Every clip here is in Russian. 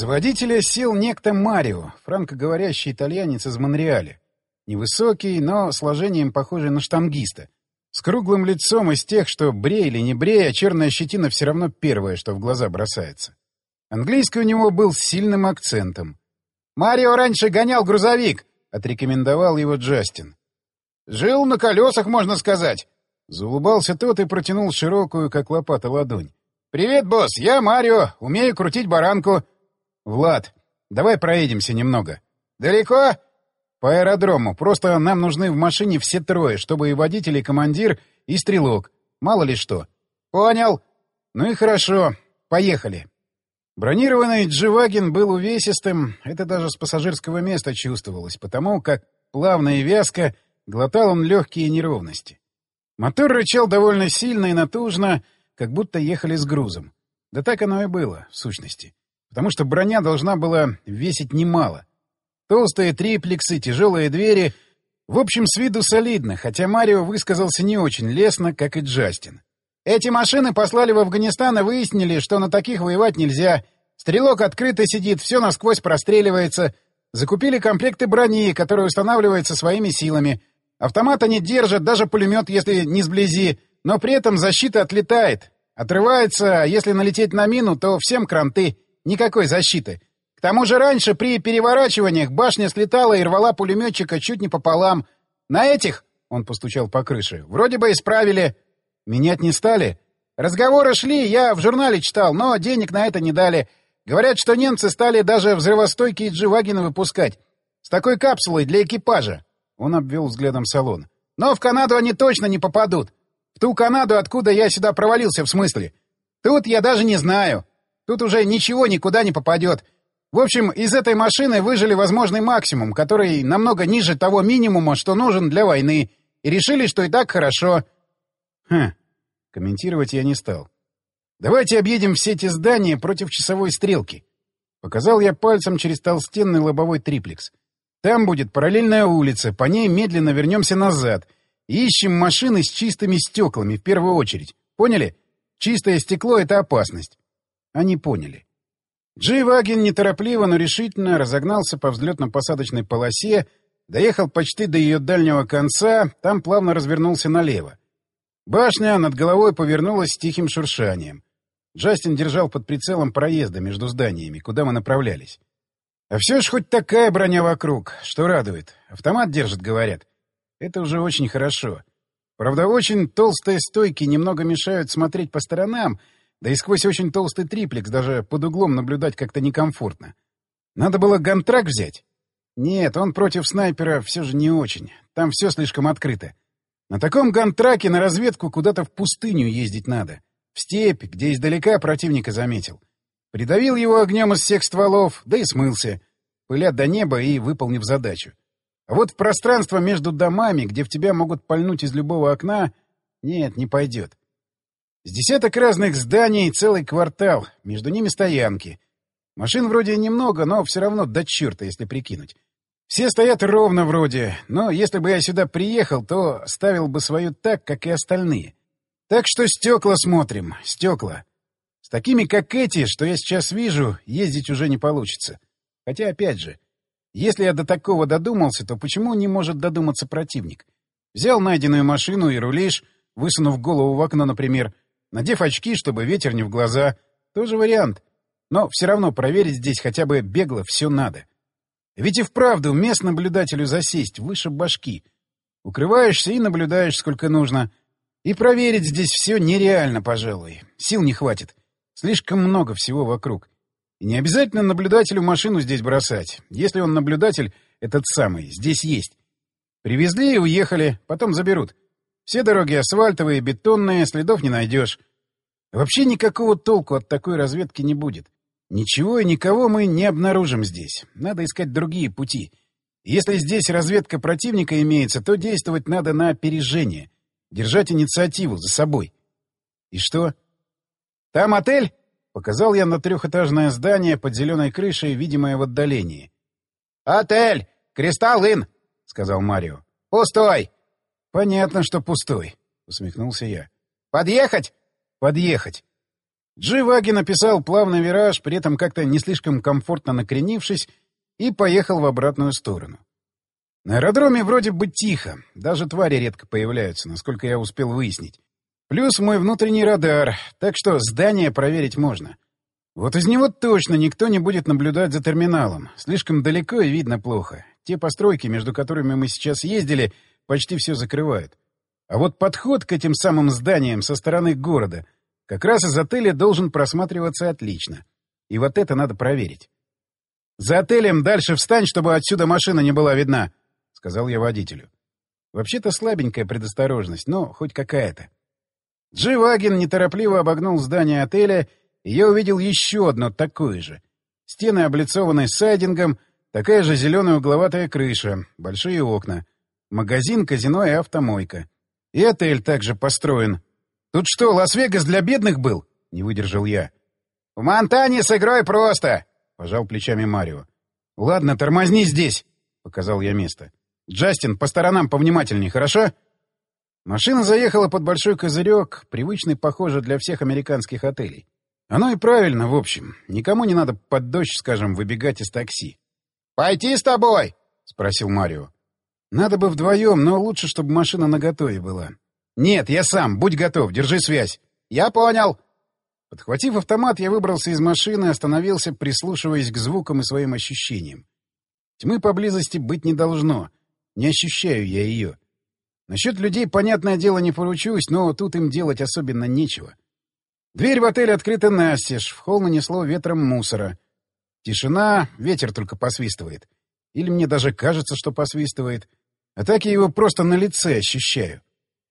За водителя сел некто Марио, франкоговорящий итальянец из Монреаля. Невысокий, но сложением похожий на штангиста. С круглым лицом из тех, что брей или не брей, а черная щетина все равно первое, что в глаза бросается. Английский у него был с сильным акцентом. «Марио раньше гонял грузовик», — отрекомендовал его Джастин. «Жил на колесах, можно сказать». Заулыбался тот и протянул широкую, как лопата, ладонь. «Привет, босс, я Марио, умею крутить баранку». «Влад, давай проедемся немного». «Далеко?» «По аэродрому. Просто нам нужны в машине все трое, чтобы и водитель, и командир, и стрелок. Мало ли что». «Понял». «Ну и хорошо. Поехали». Бронированный «Джи-Ваген» был увесистым, это даже с пассажирского места чувствовалось, потому как плавно и вязко глотал он легкие неровности. Мотор рычал довольно сильно и натужно, как будто ехали с грузом. Да так оно и было, в сущности. Потому что броня должна была весить немало. Толстые триплексы, тяжелые двери. В общем, с виду солидно, хотя Марио высказался не очень лестно, как и Джастин. «Эти машины послали в Афганистан и выяснили, что на таких воевать нельзя. Стрелок открыто сидит, все насквозь простреливается. Закупили комплекты брони, которые устанавливаются своими силами. Автомат они держат, даже пулемет, если не сблизи, но при этом защита отлетает. Отрывается, а если налететь на мину, то всем кранты. Никакой защиты. К тому же раньше при переворачиваниях башня слетала и рвала пулеметчика чуть не пополам. На этих, — он постучал по крыше, — вроде бы исправили. Менять не стали? Разговоры шли, я в журнале читал, но денег на это не дали. Говорят, что немцы стали даже взрывостойкие «Джи-Вагены» выпускать. С такой капсулой для экипажа. Он обвел взглядом салон. Но в Канаду они точно не попадут. В ту Канаду, откуда я сюда провалился, в смысле. Тут я даже не знаю. Тут уже ничего никуда не попадет. В общем, из этой машины выжили возможный максимум, который намного ниже того минимума, что нужен для войны, и решили, что и так хорошо. Комментировать я не стал. Давайте объедем все эти здания против часовой стрелки. Показал я пальцем через толстенный лобовой триплекс. Там будет параллельная улица, по ней медленно вернемся назад. И ищем машины с чистыми стеклами в первую очередь. Поняли? Чистое стекло — это опасность. Они поняли. Джи-Ваген неторопливо, но решительно разогнался по взлетно-посадочной полосе, доехал почти до ее дальнего конца, там плавно развернулся налево. Башня над головой повернулась с тихим шуршанием. Джастин держал под прицелом проезда между зданиями, куда мы направлялись. А все ж хоть такая броня вокруг, что радует. Автомат держит, говорят. Это уже очень хорошо. Правда, очень толстые стойки немного мешают смотреть по сторонам, да и сквозь очень толстый триплекс даже под углом наблюдать как-то некомфортно. Надо было гантрак взять? Нет, он против снайпера все же не очень. Там все слишком открыто. На таком гантраке на разведку куда-то в пустыню ездить надо. В степь, где издалека противника заметил. Придавил его огнем из всех стволов, да и смылся, пыля до неба и выполнив задачу. А вот в пространство между домами, где в тебя могут пальнуть из любого окна, нет, не пойдет. С десяток разных зданий, целый квартал, между ними стоянки. Машин вроде немного, но все равно до черта, если прикинуть. Все стоят ровно вроде, но если бы я сюда приехал, то ставил бы свою так, как и остальные. Так что стекла смотрим, стекла. С такими, как эти, что я сейчас вижу, ездить уже не получится. Хотя, опять же, если я до такого додумался, то почему не может додуматься противник? Взял найденную машину и рулишь, высунув голову в окно, например, надев очки, чтобы ветер не в глаза. Тоже вариант. Но все равно проверить здесь хотя бы бегло все надо. Ведь и вправду мест наблюдателю засесть выше башки. Укрываешься и наблюдаешь сколько нужно. И проверить здесь все нереально, пожалуй. Сил не хватит. Слишком много всего вокруг. И не обязательно наблюдателю машину здесь бросать. Если он наблюдатель, этот самый, здесь есть. Привезли и уехали, потом заберут. Все дороги асфальтовые, бетонные, следов не найдешь. Вообще никакого толку от такой разведки не будет. Ничего и никого мы не обнаружим здесь. Надо искать другие пути. Если здесь разведка противника имеется, то действовать надо на опережение. Держать инициативу за собой. И что? Там отель? Показал я на трехэтажное здание под зеленой крышей, видимое в отдалении. «Отель! Кристалл Инн!» — сказал Марио. «Пустой!» «Понятно, что пустой», — усмехнулся я. «Подъехать?» «Подъехать». G-Wagen описал плавный вираж, при этом как-то не слишком комфортно накренившись, и поехал в обратную сторону. На аэродроме вроде бы тихо, даже твари редко появляются, насколько я успел выяснить. Плюс мой внутренний радар, так что здание проверить можно. Вот из него точно никто не будет наблюдать за терминалом. Слишком далеко и видно плохо. Те постройки, между которыми мы сейчас ездили, почти все закрывают. А вот подход к этим самым зданиям со стороны города как раз из отеля должен просматриваться отлично. И вот это надо проверить. «За отелем дальше встань, чтобы отсюда машина не была видна», — сказал я водителю. Вообще-то слабенькая предосторожность, но хоть какая-то. G-Wagen неторопливо обогнул здание отеля, и я увидел еще одно такое же. Стены облицованы сайдингом, такая же зеленая угловатая крыша, большие окна. Магазин, казино и автомойка. И отель также построен. «Тут что, Лас-Вегас для бедных был?» — не выдержал я. «В Монтане с игрой просто!» — пожал плечами Марио. «Ладно, тормозни здесь!» — показал я место. «Джастин, по сторонам повнимательней, хорошо?» Машина заехала под большой козырек, привычный, похоже, для всех американских отелей. Оно и правильно, в общем. Никому не надо под дождь, скажем, выбегать из такси. «Пойти с тобой?» — спросил Марио. «Надо бы вдвоем, но лучше, чтобы машина наготове была». «Нет, я сам. Будь готов. Держи связь». «Я понял». Подхватив автомат, я выбрался из машины, остановился, прислушиваясь к звукам и своим ощущениям. Тьмы поблизости быть не должно. Не ощущаю я ее. Насчет людей, понятное дело, не поручусь, но тут им делать особенно нечего. Дверь в отель открыта настежь, в холл нанесло ветром мусора. Тишина, ветер только посвистывает. Или мне даже кажется, что посвистывает. А так я его просто на лице ощущаю.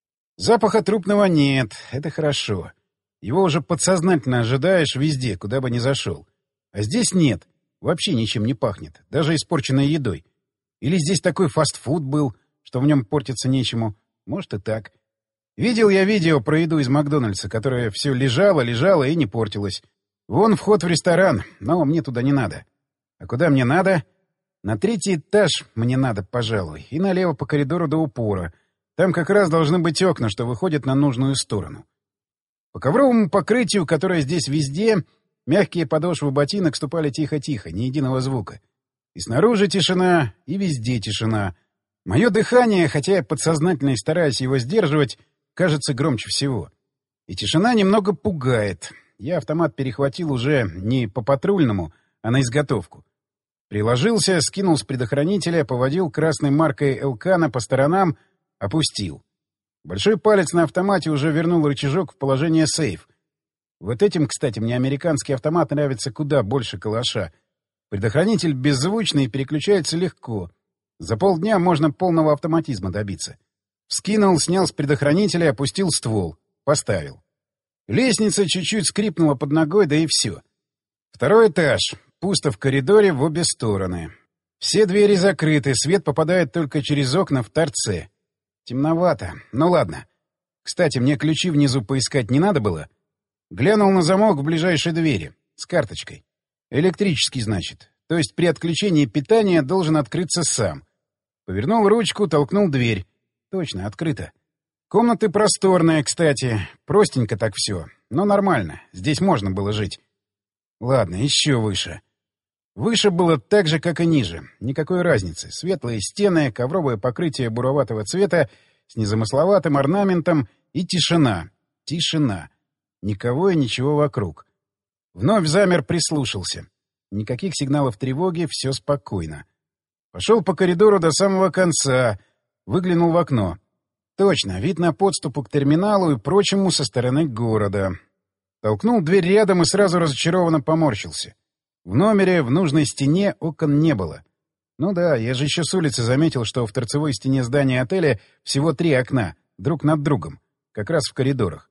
Запаха трупного нет, это хорошо. Его уже подсознательно ожидаешь везде, куда бы ни зашел. А здесь нет, вообще ничем не пахнет, даже испорченной едой. Или здесь такой фастфуд был, что в нем портиться нечему. Может и так. Видел я видео про еду из Макдональдса, которая все лежала и не портилась. Вон вход в ресторан, но мне туда не надо. А куда мне надо? На 3-й этаж мне надо, пожалуй, и налево по коридору до упора. Там как раз должны быть окна, что выходят на нужную сторону. По ковровому покрытию, которое здесь везде, мягкие подошвы ботинок ступали тихо-тихо, ни единого звука. И снаружи тишина, и везде тишина. Мое дыхание, хотя я подсознательно и стараюсь его сдерживать, кажется громче всего. И тишина немного пугает. Я автомат перехватил уже не по патрульному, а на изготовку. Приложился, скинул с предохранителя, поводил красной маркой Элкана по сторонам, опустил. Большой палец на автомате уже вернул рычажок в положение сейф. Вот этим, кстати, мне американский автомат нравится куда больше калаша. Предохранитель беззвучный и переключается легко. За полдня можно полного автоматизма добиться. Вскинул, снял с предохранителя, опустил ствол. Поставил. Лестница чуть-чуть скрипнула под ногой, да и все. 2-й этаж. Пусто в коридоре в обе стороны. Все двери закрыты, свет попадает только через окна в торце. Темновато. Ну ладно. Кстати, мне ключи внизу поискать не надо было? Глянул на замок в ближайшей двери. С карточкой. Электрический, значит. То есть при отключении питания должен открыться сам. Повернул ручку, толкнул дверь. Точно, открыто. Комнаты просторные, кстати. Простенько так все. Но нормально. Здесь можно было жить. Ладно, еще выше. Выше было так же, как и ниже. Никакой разницы. Светлые стены, ковровое покрытие буроватого цвета с незамысловатым орнаментом и тишина. Тишина. Никого и ничего вокруг. Вновь замер, прислушался. Никаких сигналов тревоги, все спокойно. Пошел по коридору до самого конца. Выглянул в окно. Точно, вид на подступу к терминалу и прочему со стороны города. Толкнул дверь рядом и сразу разочарованно поморщился. В номере, в нужной стене окон не было. Ну да, я же еще с улицы заметил, что в торцевой стене здания отеля всего 3 окна, друг над другом, как раз в коридорах.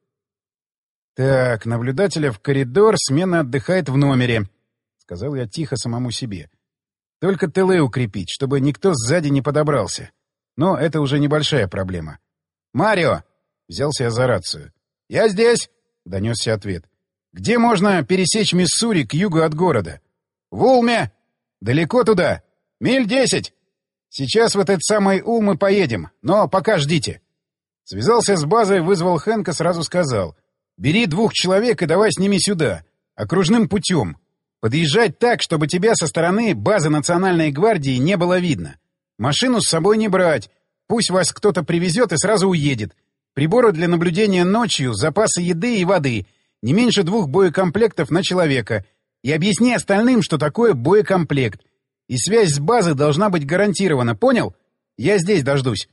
Так, наблюдателя в коридор, смена отдыхает в номере, — сказал я тихо самому себе. Только ТЛ укрепить, чтобы никто сзади не подобрался. Но это уже небольшая проблема. «Марио!» — взялся я за рацию. «Я здесь!» — донесся ответ. «Где можно пересечь Миссури к югу от города?» «В Улме!» «Далеко туда?» «Миль 10!» «Сейчас в этот самый Улм мы поедем, но пока ждите». Связался с базой, вызвал Хэнка, сразу сказал. Бери 2 человек и давай с ними сюда, окружным путем. Подъезжать так, чтобы тебя со стороны базы Национальной гвардии не было видно. Машину с собой не брать. Пусть вас кто-то привезет и сразу уедет. Приборы для наблюдения ночью, запасы еды и воды. Не меньше 2 боекомплектов на человека. И объясни остальным, что такое боекомплект. И связь с базой должна быть гарантирована, понял? Я здесь дождусь.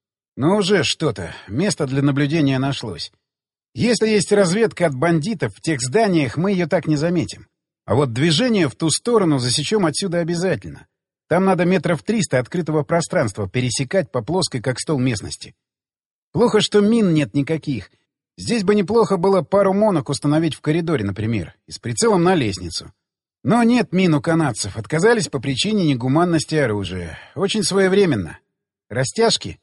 Ну уже что-то. Место для наблюдения нашлось. Если есть разведка от бандитов в тех зданиях, мы ее так не заметим. А вот движение в ту сторону засечем отсюда обязательно. Там надо метров 300 открытого пространства пересекать по плоской, как стол местности. Плохо, что мин нет никаких. Здесь бы неплохо было пару монок установить в коридоре, например, и с прицелом на лестницу. Но нет мин у канадцев. Отказались по причине негуманности оружия. Очень своевременно. Растяжки?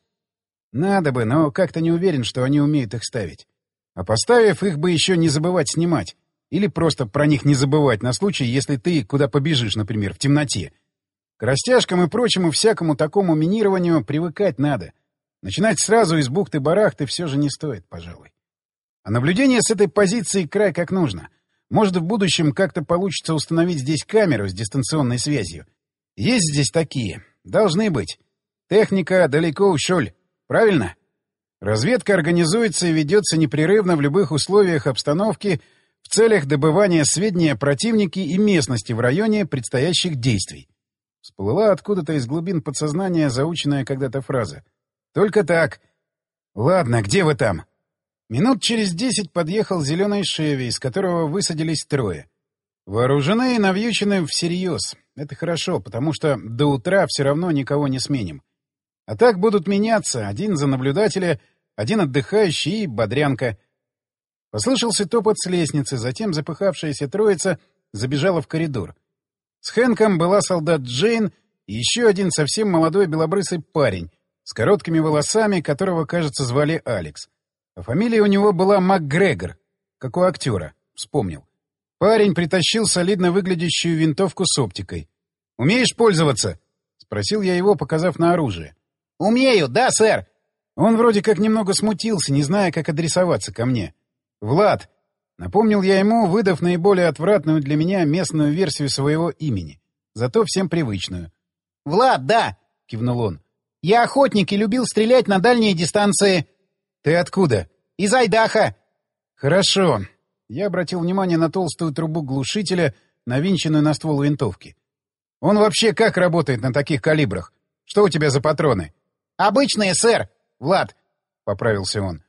Надо бы, но как-то не уверен, что они умеют их ставить. А поставив, их бы еще не забывать снимать. Или просто про них не забывать на случай, если ты куда побежишь, например, в темноте. К растяжкам и прочему всякому такому минированию привыкать надо. Начинать сразу из бухты-барахты все же не стоит, пожалуй. А наблюдение с этой позиции край как нужно. Может, в будущем как-то получится установить здесь камеру с дистанционной связью. Есть здесь такие. Должны быть. Техника далеко ушёль. Правильно? Разведка организуется и ведется непрерывно в любых условиях обстановки в целях добывания сведений о противнике и местности в районе предстоящих действий. Всплыла откуда-то из глубин подсознания заученная когда-то фраза. «Только так. Ладно, где вы там?» Минут через 10 подъехал зеленый «Шеви», из которого высадились 3. Вооружены и навьючены всерьез. Это хорошо, потому что до утра все равно никого не сменим. А так будут меняться: один за наблюдателя, один отдыхающий и бодрянка. Послышался топот с лестницы, затем запыхавшаяся троица забежала в коридор. С Хэнком была солдат Джейн и еще один совсем молодой белобрысый парень с короткими волосами, которого, кажется, звали Алекс. А фамилия у него была МакГрегор, как у актера, вспомнил. Парень притащил солидно выглядящую винтовку с оптикой. «Умеешь пользоваться?» — спросил я его, показав на оружие. «Умею, да, сэр!» Он вроде как немного смутился, не зная, как адресоваться ко мне. «Влад!» — напомнил я ему, выдав наиболее отвратную для меня местную версию своего имени, зато всем привычную. «Влад, да!» — кивнул он. «Я охотник и любил стрелять на дальние дистанции». «Ты откуда?» «Из Айдаха». «Хорошо». Я обратил внимание на толстую трубу глушителя, навинченную на ствол винтовки. «Он вообще как работает на таких калибрах? Что у тебя за патроны?» «Обычные, сэр, Влад», — поправился он.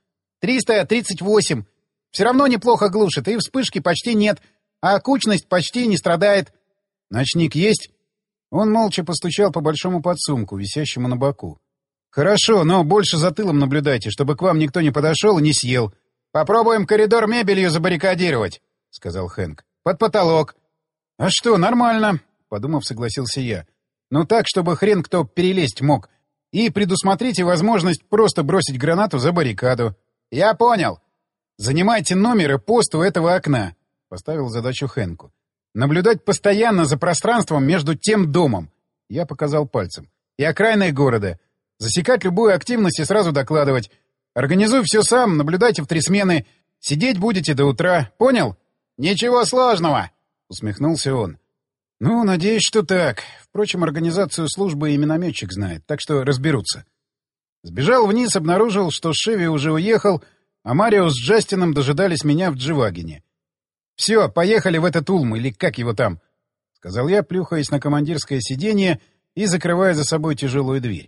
«338. Все равно неплохо глушит, и вспышки почти нет, а кучность почти не страдает». «Ночник есть?» Он молча постучал по большому подсумку, висящему на боку. «Хорошо, но больше за тылом наблюдайте, чтобы к вам никто не подошел и не съел. Попробуем коридор мебелью забаррикадировать», — сказал Хэнк. «Под потолок». «А что, нормально», — подумав, согласился я. «Но так, чтобы хрен кто перелезть мог. И предусмотрите возможность просто бросить гранату за баррикаду». «Я понял». «Занимайте номер и пост у этого окна», — поставил задачу Хэнку. «Наблюдать постоянно за пространством между тем домом», — я показал пальцем, — «и окраиной города. Засекать любую активность и сразу докладывать. Организуй все сам, наблюдайте в 3 смены. Сидеть будете до утра. Понял?» «Ничего сложного», — усмехнулся он. «Ну, надеюсь, что так. Впрочем, организацию службы и минометчик знает, так что разберутся». Сбежал вниз, обнаружил, что Шеви уже уехал, а Марио с Джастином дожидались меня в Дживагене. «Все, поехали в этот Улм, или как его там», — сказал я, плюхаясь на командирское сиденье и закрывая за собой тяжелую дверь.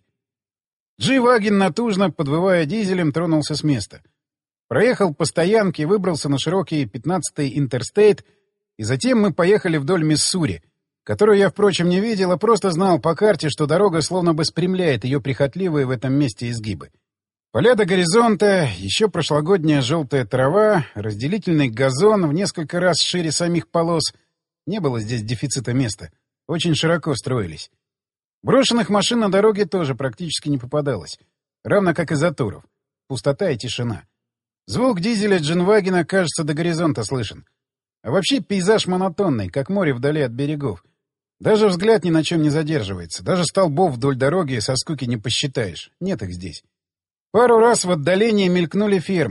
Дживаген, натужно подвывая дизелем, тронулся с места. Проехал по стоянке, выбрался на широкий 15-й Интерстейт, и затем мы поехали вдоль Миссури, которую я, впрочем, не видел, а просто знал по карте, что дорога словно бы спрямляет ее прихотливые в этом месте изгибы. Поля до горизонта, еще прошлогодняя желтая трава, разделительный газон в несколько раз шире самих полос. Не было здесь дефицита места. Очень широко строились. Брошенных машин на дороге тоже практически не попадалось. Равно как и заторов. Пустота и тишина. Звук дизеля Джинвагена, кажется, до горизонта слышен. А вообще пейзаж монотонный, как море вдали от берегов. Даже взгляд ни на чем не задерживается. Даже столбов вдоль дороги со скуки не посчитаешь. Нет их здесь. Пару раз в отдалении мелькнули фермы.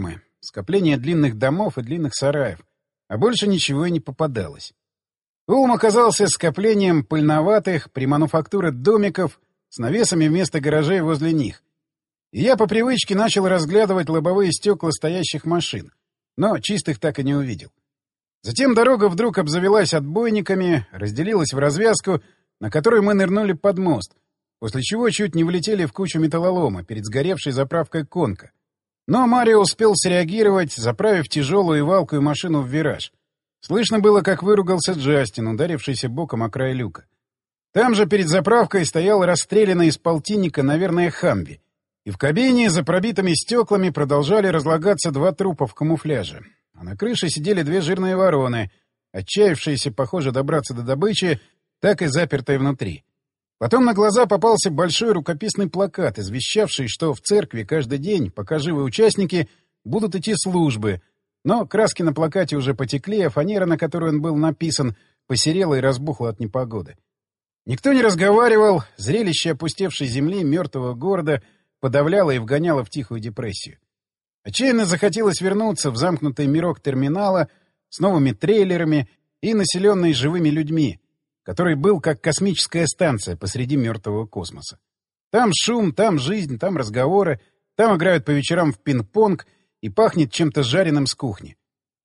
скопление длинных домов и длинных сараев, а больше ничего и не попадалось. Улм оказался скоплением пыльноватых при мануфактуре домиков с навесами вместо гаражей возле них. И я по привычке начал разглядывать лобовые стекла стоящих машин, но чистых так и не увидел. Затем дорога вдруг обзавелась отбойниками, разделилась в развязку, на которой мы нырнули под мост, после чего чуть не влетели в кучу металлолома перед сгоревшей заправкой «Конка». Но Марио успел среагировать, заправив тяжелую и валкую машину в вираж. Слышно было, как выругался Джастин, ударившийся боком о край люка. Там же перед заправкой стоял расстрелянный из полтинника, наверное, Хамви. И в кабине за пробитыми стеклами продолжали разлагаться два трупа в камуфляже. А на крыше сидели две жирные вороны, отчаявшиеся, похоже, добраться до добычи, так и запертые внутри. Потом на глаза попался большой рукописный плакат, извещавший, что в церкви каждый день, пока живы участники, будут идти службы. Но краски на плакате уже потекли, а фанера, на которой он был написан, посерела и разбухла от непогоды. Никто не разговаривал, зрелище опустевшей земли, мертвого города подавляло и вгоняло в тихую депрессию. Отчаянно захотелось вернуться в замкнутый мирок терминала с новыми трейлерами и населенный живыми людьми, который был как космическая станция посреди мертвого космоса. Там шум, там жизнь, там разговоры, там играют по вечерам в пинг-понг и пахнет чем-то жареным с кухни.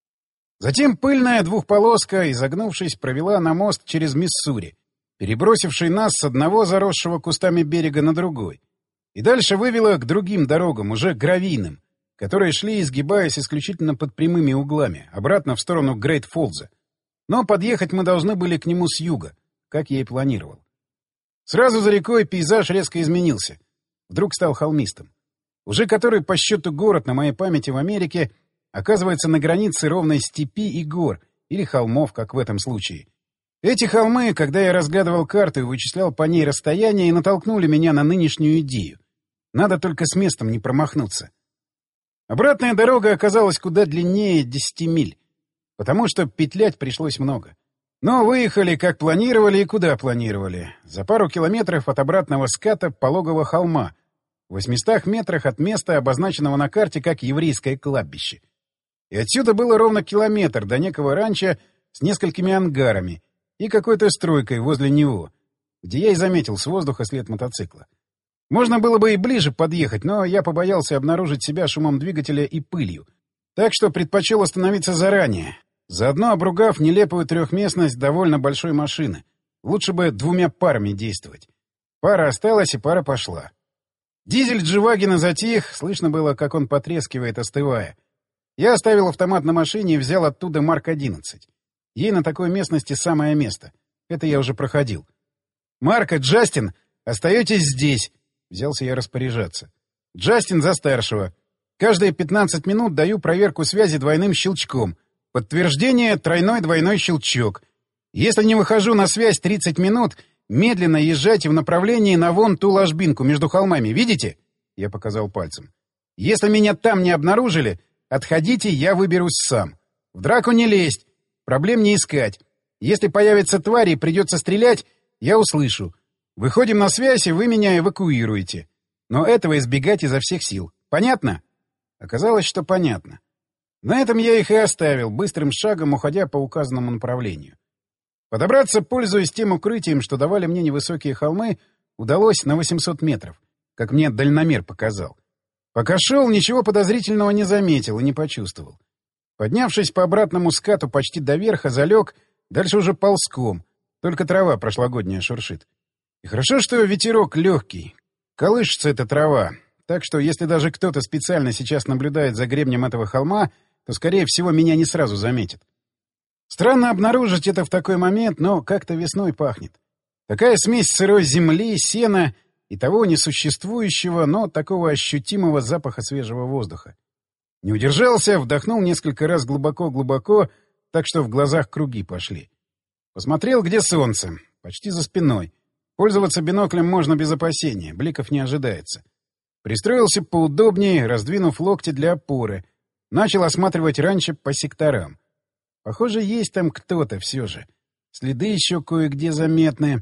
Затем пыльная двухполоска, изогнувшись, провела на мост через Миссури, перебросивший нас с одного заросшего кустами берега на другой, и дальше вывела к другим дорогам, уже гравийным, которые шли, изгибаясь исключительно под прямыми углами, обратно в сторону Грейт-Фоллза. Но подъехать мы должны были к нему с юга, как я и планировал. Сразу за рекой пейзаж резко изменился. Вдруг стал холмистым. Уже который по счету город на моей памяти в Америке оказывается на границе ровной степи и гор, или холмов, как в этом случае. Эти холмы, когда я разглядывал карту и вычислял по ней расстояние, и натолкнули меня на нынешнюю идею. Надо только с местом не промахнуться. Обратная дорога оказалась куда длиннее 10 миль, потому что петлять пришлось много. Но выехали, как планировали и куда планировали. За пару километров от обратного ската пологого холма, в 800 метрах от места, обозначенного на карте как еврейское кладбище. И отсюда было ровно километр до некого ранчо с несколькими ангарами и какой-то стройкой возле него, где я и заметил с воздуха след мотоцикла. Можно было бы и ближе подъехать, но я побоялся обнаружить себя шумом двигателя и пылью, так что предпочел остановиться заранее, заодно обругав нелепую трехместность довольно большой машины. Лучше бы двумя парами действовать. Пара осталась, и пара пошла. Дизель Дживагина затих, слышно было, как он потрескивает, остывая. Я оставил автомат на машине и взял оттуда Марк-11. Ей на такой местности самое место. Это я уже проходил. «Марк и Джастин, остаетесь здесь!» Взялся я распоряжаться. «Джастин за старшего. Каждые 15 минут даю проверку связи двойным щелчком. Подтверждение — тройной-двойной щелчок. Если не выхожу на связь 30 минут, медленно езжайте в направлении на вон ту ложбинку между холмами. Видите?» Я показал пальцем. «Если меня там не обнаружили, отходите, я выберусь сам. В драку не лезть, проблем не искать. Если появятся твари и придется стрелять, я услышу. Выходим на связь, и вы меня эвакуируете. Но этого избегать изо всех сил. Понятно?» Оказалось, что понятно. На этом я их и оставил, быстрым шагом уходя по указанному направлению. Подобраться, пользуясь тем укрытием, что давали мне невысокие холмы, удалось на 800 метров, как мне дальномер показал. Пока шел, ничего подозрительного не заметил и не почувствовал. Поднявшись по обратному скату почти до верха, залег, дальше уже ползком, только трава прошлогодняя шуршит. И хорошо, что ветерок легкий. Колышется эта трава, так что если даже кто-то специально сейчас наблюдает за гребнем этого холма, то, скорее всего, меня не сразу заметит. Странно обнаружить это в такой момент, но как-то весной пахнет. Такая смесь сырой земли, сена и того несуществующего, но такого ощутимого запаха свежего воздуха. Не удержался, вдохнул несколько раз глубоко-глубоко, так что в глазах круги пошли. Посмотрел, где солнце. Почти за спиной. Пользоваться биноклем можно без опасения, бликов не ожидается. Пристроился поудобнее, раздвинув локти для опоры. Начал осматривать раньше по секторам. Похоже, есть там кто-то все же. Следы еще кое-где заметны.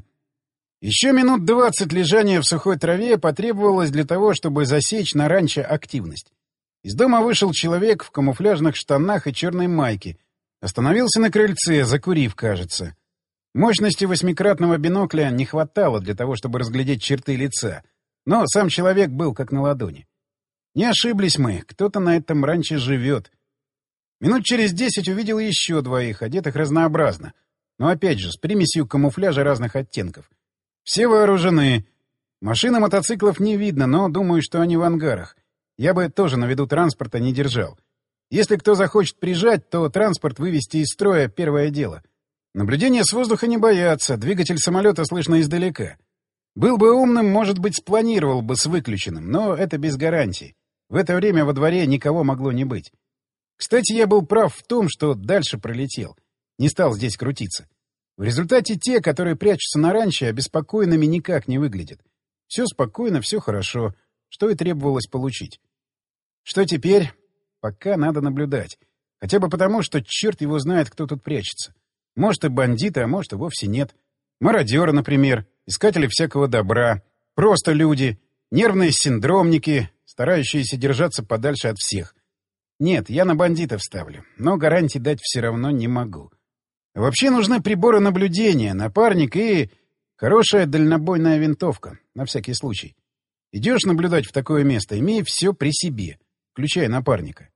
Еще минут 20 лежания в сухой траве потребовалось для того, чтобы засечь на ранчо активность. Из дома вышел человек в камуфляжных штанах и черной майке. Остановился на крыльце, закурив, кажется. Мощности 8-кратного бинокля не хватало для того, чтобы разглядеть черты лица, но сам человек был как на ладони. Не ошиблись мы, кто-то на этом ранче живет. Минут через 10 увидел еще двоих, одетых разнообразно, но опять же с примесью камуфляжа разных оттенков. Все вооружены. Машин и мотоциклов не видно, но думаю, что они в ангарах. Я бы тоже на виду транспорта не держал. Если кто захочет прижать, то транспорт вывести из строя — первое дело. Наблюдения с воздуха не боятся, двигатель самолета слышно издалека. Был бы умным, может быть, спланировал бы с выключенным, но это без гарантий. В это время во дворе никого могло не быть. Кстати, я был прав в том, что дальше пролетел. Не стал здесь крутиться. В результате те, которые прячутся на ранчо, обеспокоенными никак не выглядят. Все спокойно, все хорошо, что и требовалось получить. Что теперь? Пока надо наблюдать. Хотя бы потому, что черт его знает, кто тут прячется. Может, и бандиты, а может, и вовсе нет. Мародеры, например, искатели всякого добра, просто люди, нервные синдромники, старающиеся держаться подальше от всех. Нет, я на бандитов ставлю, но гарантий дать все равно не могу. А вообще нужны приборы наблюдения, напарник и хорошая дальнобойная винтовка, на всякий случай. Идешь наблюдать в такое место, имей все при себе, включая напарника.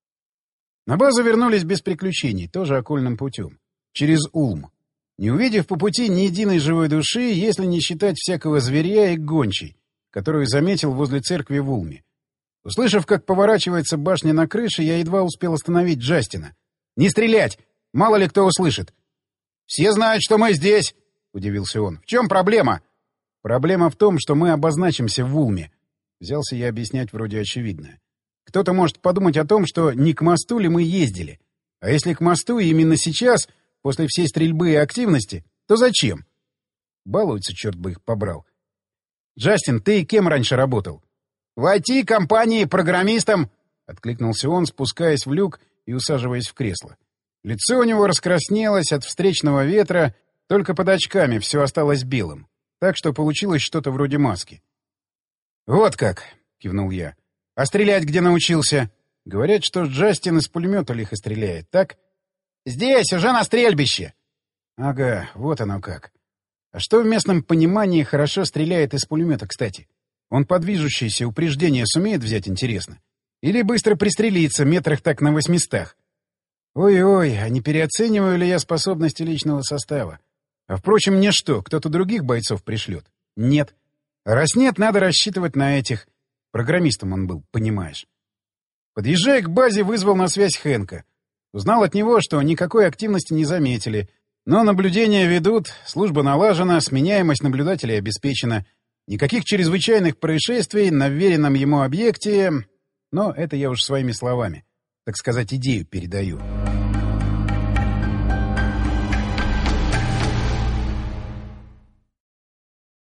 На базу вернулись без приключений, тоже окольным путем. Через Улм. Не увидев по пути ни единой живой души, если не считать всякого зверя и гончей, которую заметил возле церкви в Улме. Услышав, как поворачивается башня на крыше, я едва успел остановить Джастина. «Не стрелять! Мало ли кто услышит!» «Все знают, что мы здесь!» — удивился он. «В чем проблема?» «Проблема в том, что мы обозначимся в Улме». Взялся я объяснять вроде очевидное. Кто-то может подумать о том, что не к мосту ли мы ездили. А если к мосту и именно сейчас, после всей стрельбы и активности, то зачем? Балуются, черт бы их побрал. «Джастин, ты кем раньше работал?» «В IT-компании программистом», — откликнулся он, спускаясь в люк и усаживаясь в кресло. Лицо у него раскраснелось от встречного ветра, только под очками все осталось белым, так что получилось что-то вроде маски. «Вот как», — кивнул я. «А стрелять где научился?» «Говорят, что Джастин из пулемета лихо стреляет, так?» «Здесь, уже на стрельбище!» «Ага, вот оно как. А что в местном понимании хорошо стреляет из пулемета, кстати? Он по движущейся упреждение сумеет взять, интересно? Или быстро пристрелиться метрах так на 800? Ой-ой, а не переоцениваю ли я способности личного состава? А впрочем, мне что, кто-то других бойцов пришлет? Нет. А раз нет, надо рассчитывать на этих. Программистом он был, понимаешь». Подъезжая к базе, вызвал на связь Хэнка. Узнал от него, что никакой активности не заметили, но наблюдения ведут, служба налажена, сменяемость наблюдателей обеспечена. Никаких чрезвычайных происшествий на вверенном ему объекте... Но это я уж своими словами, так сказать, идею передаю.